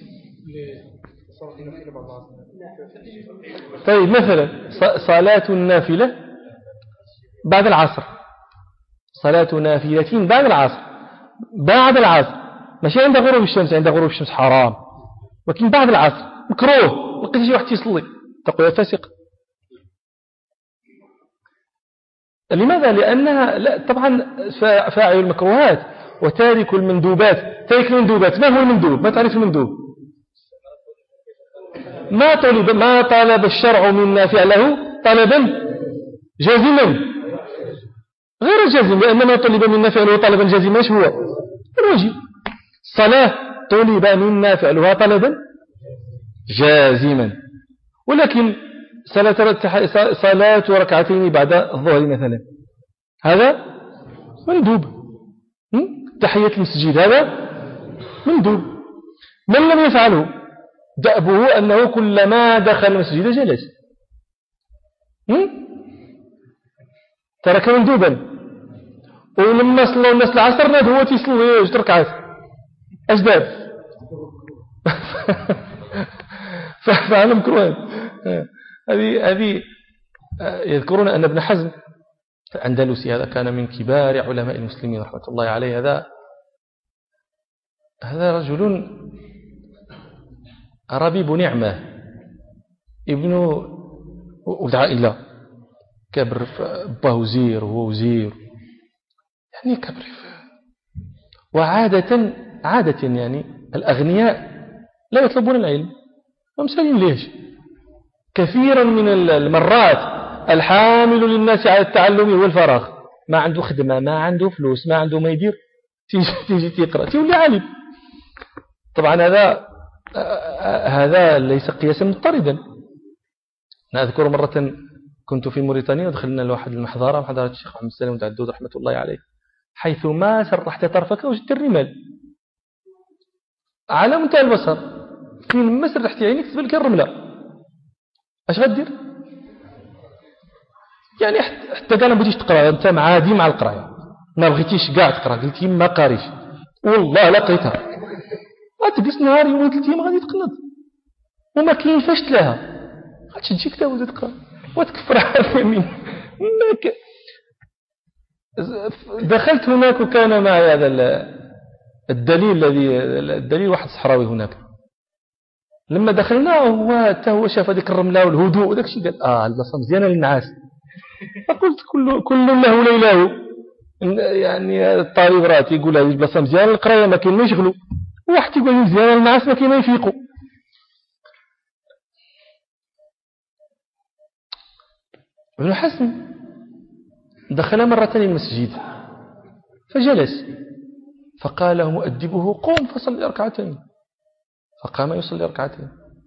طيب مثلا صلاة النافلة بعد العصر، صلاة نافلة بعد العصر، بعد العصر ماشي عند غروب الشمس، عند غروب الشمس حرام، ولكن بعد العصر مكروه. لقيت شي واحد يصلي تقول فاسق. لماذا؟ لأنها لا طبعا فاعل المكروهات وتارك المندوبات. تارك المندوبات ما هو المندوب؟ ما تعرف المندوب؟ ما طلب الشرع منا فعله طلبا جازما غير جازم، لأن ما طلب منا فعله طلبا جازما ايش هو؟ الواجب. الصلاة طلب منا فعلها طلبا جازما، ولكن صلاة ركعتين بعد الظهر مثلا هذا مندوب. تحية المسجد هذا مندوب. من لم يفعله دأبه أنه كلما دخل المسجد جلس، ترك مندوبا. ولما صلوا الناس العصر ناد هو تيصلي 6 ركعات أجداد فعلم كروان. هذه يذكرون أن ابن حزم الأندلسي هذا كان من كبار علماء المسلمين رحمة الله عليه. هذا رجل ربيب نعمة، ابن ولد عائلة كبر باه وزير وهو وزير، يعني كبر. وعادة يعني الأغنياء لا يطلبون العلم، ومسالين ليش؟ كثيرا من المرات الحامل للناس على التعلم هو الفراغ، ما عنده خدمة، ما عنده فلوس، ما عنده ما يدير، تيجي تقرأ تولي عالم. طبعا هذا ليس قياسا مضطردا. أنا أذكر مرة كنت في موريتانيا ودخلنا لواحد المحضرة، محضرة الشيخ محمد سلام العدود رحمة الله عليه، حيث ما سرحت طرفك وجدت الرمال على منتهى البصر. في ما سرحت عينيك تبان لك الرملة، اش غدير؟ يعني حتى كان ما بغيتيش تقرا، انت معادي مع القرايه، ما بغيتيش كاع تقرا، قلتي ما قاريش والله لقيتها، غتجلس نهار يومين 3 ايام غادي تقنط وما كاين فاش تلاها، غتشدي كتاب وتقرا وتكفر على اليمين. دخلت هناك وكان معي هذا الدليل واحد صحراوي هناك. لما دخلنا هو شاف هذيك الرمله والهدوء وداك الشيء قال البلاصه مزيانه للنعاس. فقلت كل له ليله، يعني الطالب راه تيقول هذه البلاصه مزيانه للقرايه ما كاين ما يشغلوا، واحد تيقول مزيانه للنعاس ما كاين ما يفيقوا. ابن حزم دخل مرة المسجد فجلس، فقال له مؤدبه قم فصلي 2 فقام يصلي 2.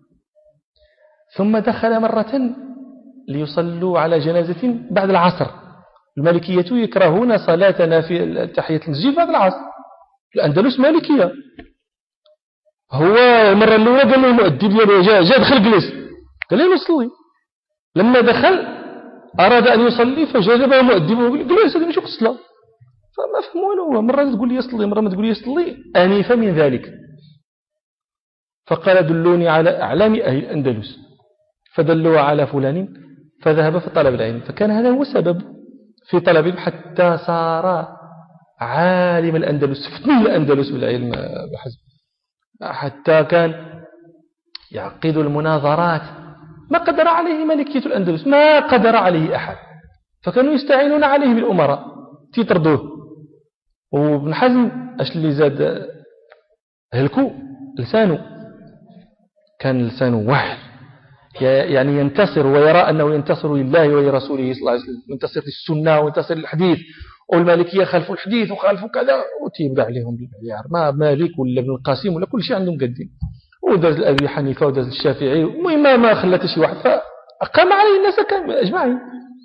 ثم دخل مرة ليصلوا على جنازة بعد العصر. المالكية يكرهون صلاتنا في تحية المسجد بعد العصر، الأندلس مالكية. هو المرة الأولى قال له المؤدب جاء دخل جلس، قال له نصلي. لما دخل أراد أن يصلي فجذبه مؤدبه وقال له هذا مش الصلاة، فما فهموا له. مرة تقول لي يصلي، مرة ما تقول لي يصلي، أنيف من ذلك. فقال دلوني على أعلام أهل الأندلس فدلوا على فلان فذهب في طلب العلم، فكان هذا هو السبب في طلبه حتى صار عالم الأندلس، فتنه الأندلس بالعلم بحسب، حتى كان يعقد المناظرات ما قدر عليه ملكية الأندلس، ما قدر عليه أحد، فكانوا يستعينون عليه بالأمراء تيطردوه. وابن حزم اش اللي زاد هلكو لسانه، كان لسانه واحد، يعني ينتصر ويرى أنه ينتصر لله ولرسوله صلى الله عليه وسلم، ينتصر للسنة وينتصر للحديث، والمالكية خلفوا الحديث وخالفوا كذا، وتيبقى عليهم بالعيار، ما مالك ولا ابن القاسم ولا كل شيء عندهم قدين، ودرس الأبي حنيفة ودرس الشافعي، المهم ما خلت شيء واحد، فأقام عليه الناس أجمعين.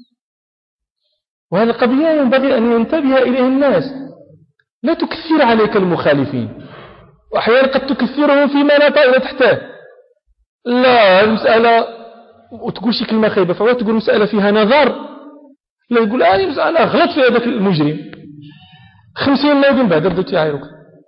وهذه القضية ينبغي أن ينتبه إليها الناس، لا تكثر عليك المخالفين، وأحيانا قد تكثرهم فيما لا طائل تحتاه. لا المسألة وتقول شي كلمة خيبة، فهو تقول مسألة فيها نظر، لا يقول مسألة غلط في هذاك المجرم 50 نادم بعد ردت يعيرك.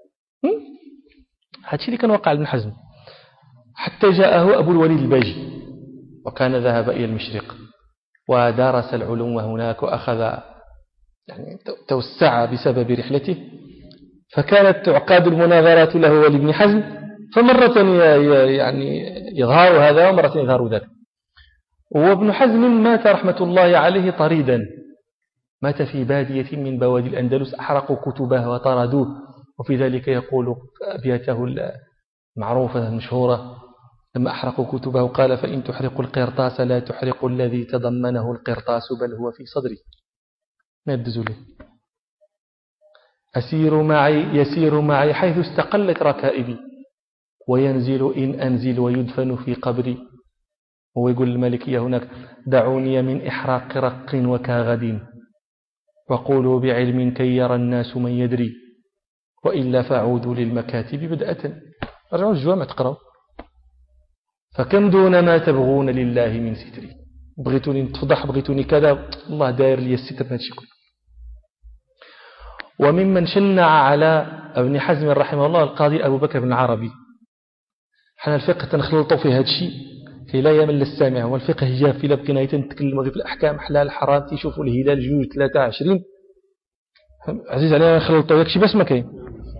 هذا الشيء اللي كان وقع ابن حزم، حتى جاءه أبو الوليد الباجي، وكان ذهب إلى المشرق ودرس العلوم هناك، وأخذ يعني توسع بسبب رحلته، فكانت تعقاد المناظرات له ولابن حزم، فمرة يعني يظهر هذا ومرة يظهر ذاك. وابن حزم مات رحمة الله عليه طريدا، مات في بادية من بوادي الأندلس، أحرقوا كتبه وطردوه، وفي ذلك يقول أبياته المعروفة المشهورة لما أحرقوا كتبه قال: فإن تحرقوا القرطاس لا تحرقوا الذي تضمنه القرطاس بل هو في صدري. ما يبدزوا له. يسير معي حيث استقلت ركائبي، وينزل إن أنزل ويدفن في قبري. هو يقول المالكية هناك: دعوني من إحراق رق وكاغد، وقولوا بعلم كي يرى الناس من يدري، وإلا فعودوا للمكاتب بدأة. رجعوا الجوامع تقرأوا: فكم دون ما تبغون لله من ستري، بغيتوني نتفضح، بغيتوني كذا، الله داير لي الستر من هالشكل. وممن شنع على ابن حزم رحمه الله القاضي أبو بكر بن العربي. حنا الفقه تنخلطوا في هذا الشيء كي لا يمل السامع، والفقه جاء في لبقنا يتكلم في الأحكام حلال حرام، تشوفوا الهلال 2 3 20 عزيز علينا نخلطوا يكشي بس ما كاين.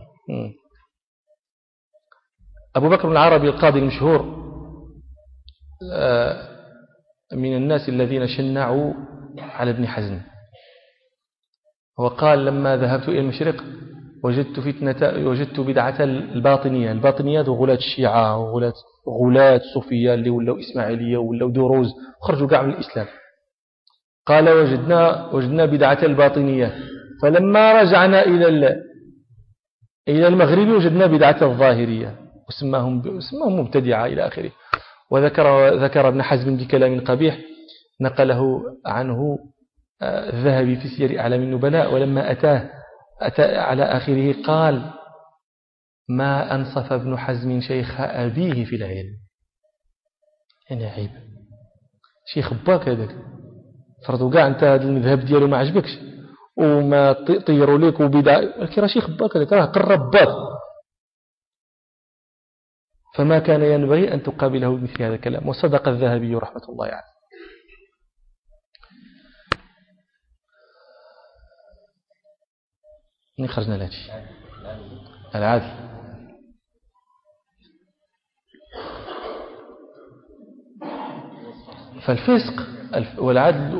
أبو بكر بن العربي القاضي المشهور من الناس الذين شنعوا على ابن حزم، وقال: لما ذهبت إلى المشرق وجدت بدعة الباطنيات وغلاة الشيعة وغلاة الصوفية اللي ولوا إسماعيلية ولوا دروز وخرجوا قاع من الإسلام. قال: وجدنا بدعة الباطنية، فلما رجعنا إلى المغرب وجدنا بدعة الظاهرية، وسماهم مبتدعة إلى آخره. وذكر ابن حزم بكلام قبيح نقله عنه الذهبي في سير أعلام النبلاء، ولما أتى على آخره قال: ما أنصف ابن حزم شيخ أبيه في العلم. يعني عيب شيخ باك هذاك، فرضوا قاع أنت هذا المذهب دياله ما عجبكش وما طيروا لك وبدع، ولكن راه شيخ باك هذاك، راه قرب باك، فما كان ينبغي أن تقابله بمثل هذا الكلام. وصدق الذهبي رحمة الله عليه. خرجنا لهذا العدل. فالفسق والعدل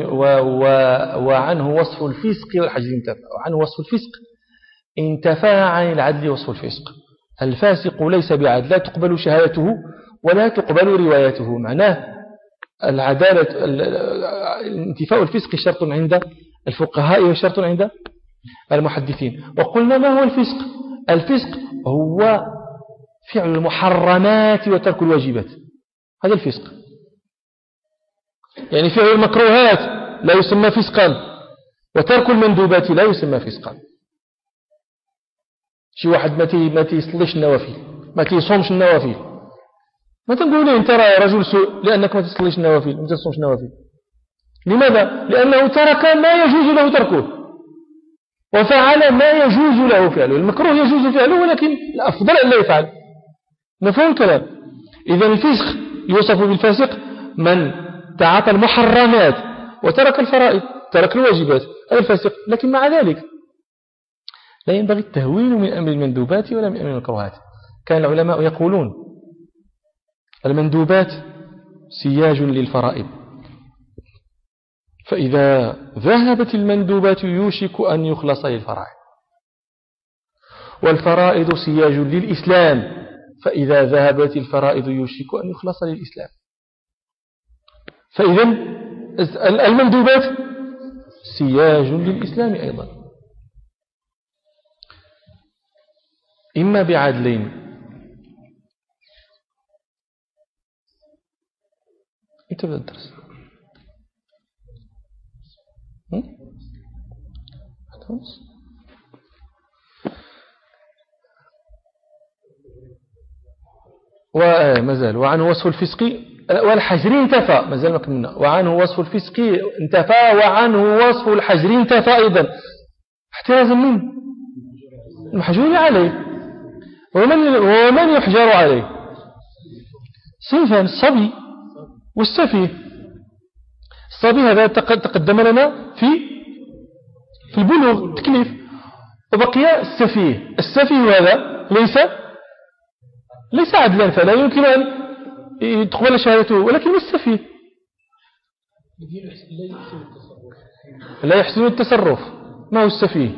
وعنه وصف الفسق والحجر انتفى، وعنه وصف الفسق انتفى عن العدل وصف الفسق. الفاسق ليس بعدل، لا تقبل شهادته ولا تقبل روايته. معناه العدالة، انتفاء الفسق شرط عند الفقهاء وشرط عند المحدثين. وقلنا ما هو الفسق؟ الفسق هو فعل المحرمات وترك الواجبات، هذا الفسق. يعني فعل المكروهات لا يسمى فسقا، وترك المندوبات لا يسمى فسقا. شي واحد ما تيصليش النوافل، ما تيصومش النوافل، ما تنقول له انت راه رجل سوء لانك ما تصليش النوافل ما تصومش النوافل. لماذا؟ لانه ترك ما يجوز له تركه، وفعل ما يجوز له فعله. المكروه يجوز فعله ولكن الافضل ان لا يفعل. مفهوم الكلام؟ اذا الفسق يوصف بالفاسق من تعاطى المحرمات وترك الفرائض، ترك الواجبات، هذا الفاسق. لكن مع ذلك لا ينبغي التهوين من أمر المندوبات ولا من أمر المكروهات. كان العلماء يقولون المندوبات سياج للفرائض، فإذا ذهبت المندوبات يوشك أن يخلص للفرائض، والفرائض سياج للإسلام، فإذا ذهبت الفرائض يوشك أن يخلص للإسلام. فإذا المندوبات سياج للإسلام أيضا، إما بعدلين. أنت بدأ الدرس ومازال وعنه وصف الفسق والحجر انتفى، مازال ما كملنا. وعنه وصف الفسق انتفى وعنه وصف الحجر انتفى أيضا، احترازا من المحجور عليه. ومن يحجر عليه؟ صنفان: الصبي والسفيه. الصبي هذا تقدم لنا في البلوغ التكليف، وبقي السفيه. السفيه هذا ليس عدلا، فلا يمكن أن تقبل شهادته، ولكن السفيه لا يحسن التصرف. ما هو السفيه؟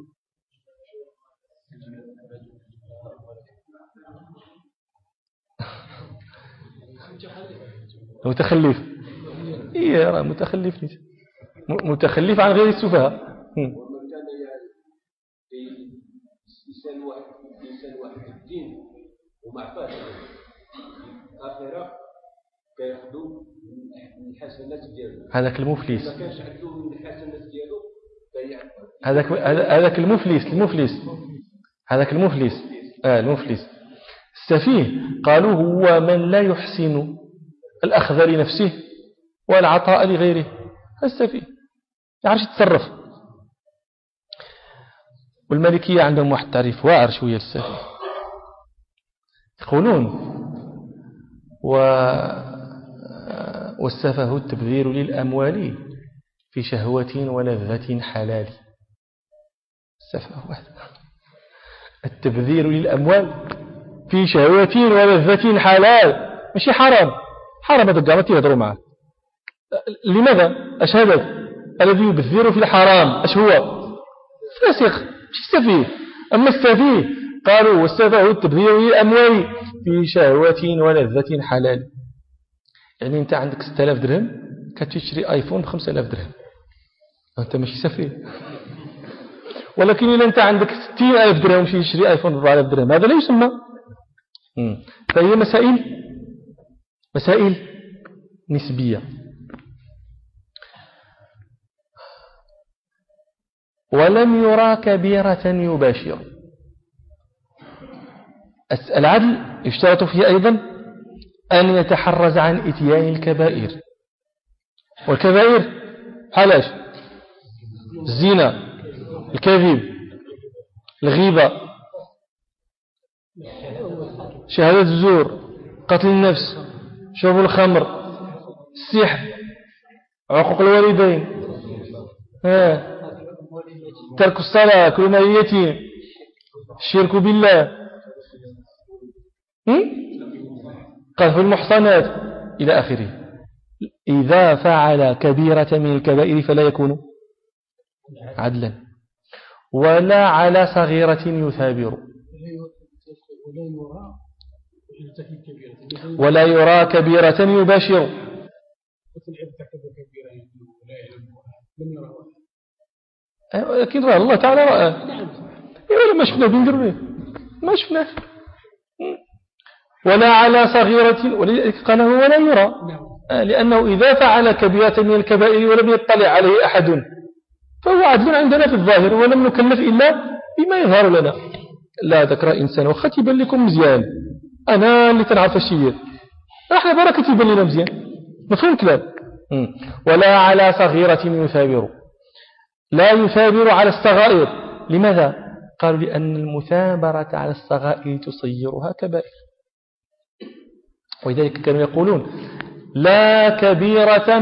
متخلف. إيه راه متخلف، متخلف عن غير السفهاء. ومن كان لسان واحد الدين ومعفاه آخرة كيأخذوا من الحسنات ديالو، هذاك المفلس. ما كانش عنده من الحسنات ديالو هذاك المفلس. السفيه قالوا هو من لا يحسن الأخذ لنفسه والعطاء لغيره. السفيه يعرفش يتصرف. والمالكية عندهم واحد تعريف واعر شوية للسفيه، يقولون والسفه التبذير للأموال في شهوة ولذة حلال. السفه التبذير للأموال في شهوة ولذة حلال، ماشي حرام. حرام هذا القامة يهضروا معه. لماذا؟ أش هذا الذي يبذر في الحرام؟ أش هو؟ فاسق، مش السفيه. أما السفيه قالوا والسفه التبذير للأموال في شهوة ولذة حلال. يعني أنت عندك 6000 درهم كتشتري آيفون ب5000 درهم، أنت ماشي سفيه. ولكن إذا أنت عندك 60,000 درهم وشي تشتري آيفون ب4000 درهم، هذا لا يسمى. فهي مسائل نسبية. ولم يرى كبيرة يباشر. العدل يشترط فيه أيضا أن يتحرز عن إتيان الكبائر. والكبائر حلاش: الزنا، الكذب، الغيبة، شهادة الزور، قتل النفس، شرب الخمر، السحر، عقوق الوالدين، ترك الصلاة، كل ما اليتيم، الشرك بالله، قذف المحصنات إلى آخره. إذا فعل كبيرة من الكبائر فلا يكون عدلا، ولا على صغيرة يثابر، ولا يرى كبيرة يباشر. لكن رأى الله تعالى رأى. ما شفنا بندر به، ما شفناه. ولا على صغيرة، قاله ولا يرى، لأنه إذا فعل كبيرة من الكبائر ولم يطلع عليه أحد فهو عدل عندنا في الظاهر، ولم نكلف إلا بما يظهر لنا. لا ذكر إنسان وخط يبان لكم مزيان، أنا اللي تنعرف الشيء، احنا بركة يبان لنا مزيان. مفهوم كلام. ولا على صغيرة يثابر، لا يثابر على الصغائر. لماذا؟ قالوا لأن المثابرة على الصغائر تصيرها كبائر. ولذلك كانوا يقولون لا كبيرة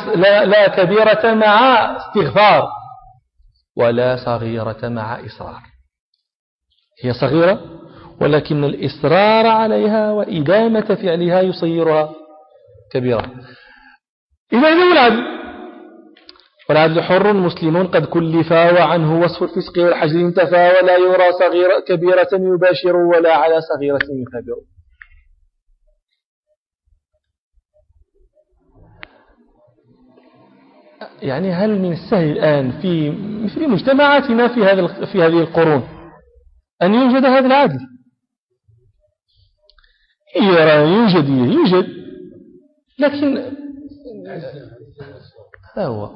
مع استغفار ولا صغيرة مع إصرار. هي صغيرة ولكن الإصرار عليها وإدامة فعلها يصيرها كبيرة. إذا هو العدل، والعدل حر مسلم قد كلفا وعنه وصف الفسق والحجر انتفى ولا يرى كبيرة يباشر ولا على صغيرة يثابر. يعني هل من السهل الآن في مثل مجتمعاتنا في هذه القرون أن يوجد هذا العدل؟ يوجد لكن هذا هو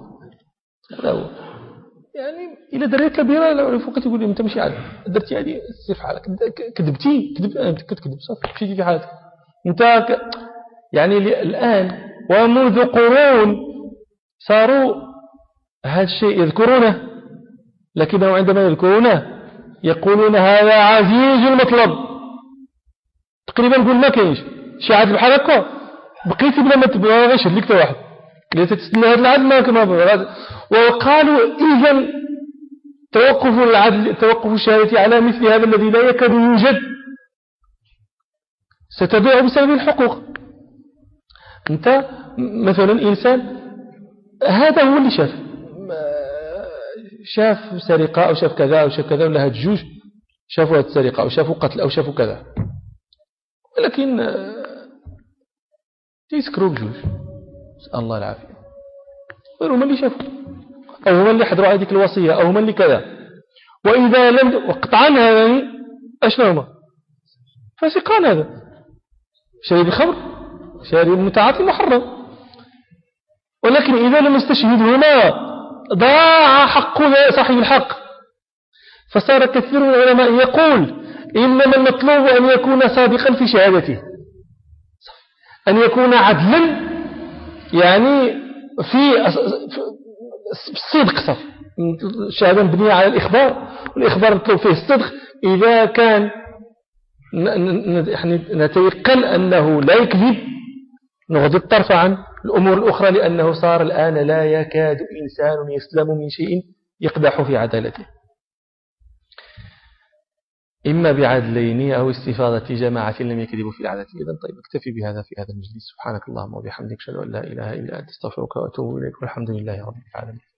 يعني إلى درجة كبيرة لو فوق تقول لي أنت ماشي عادل، درتي هذه سير في حالك، كذبتي كذب صافي مشيتي في حالك أنت يعني الآن ومنذ قرون صاروا هذا الشيء يذكرونه، لكنه عندما يذكرونه يقولون هذا عزيز المطلب. تقريبا نقول ما كاينش شي عادل بحال هكا بقيتي بلا ما تبغى يشهد لك حتى واحد اللي تستنى هذا العدل ما كما. وقالوا إذن توقف الشهادة على مثل هذا الذي لا يكاد يوجد ستبيع بسبب الحقوق. أنت مثلا إنسان هذا هو اللي شاف سرقة أو شاف كذا أو شاف كذا ولا هاد جوج شافوا هاد السرقة أو شافوا قتل أو شافوا كذا، ولكن يسكروا بجوج نسأل الله العافية، هما اللي شافوا أو هما اللي حضروا هذيك الوصية أو هما اللي كذا. وإذا لم وقطعا هذا أشنا هما فاسقان، هذا شارب الخمر شارب المتعاطي محرم، ولكن إذا لم يستشهدهما ضاع حق صاحب الحق. فصار كثير من العلماء يقول إنما المطلوب أن يكون صادقا في شهادته، أن يكون عدلا يعني في الصدق صف. الشهادة مبنية على الإخبار، والإخبار مطلوب فيه الصدق. إذا كان نتيقن أنه لا يكذب نغض الطرف عن الأمور الأخرى، لأنه صار الآن لا يكاد إنسان يسلم من شيء يقدح في عدالته، إما بعدلين أو استفاضة جماعة لم يكذبوا في العدالة. إذن طيب اكتفي بهذا في هذا المجلس. سبحانك اللهم وبحمدك أشهد أن لا إله إلا أنت استغفرك وأتوب إليك والحمد لله رب العالمين.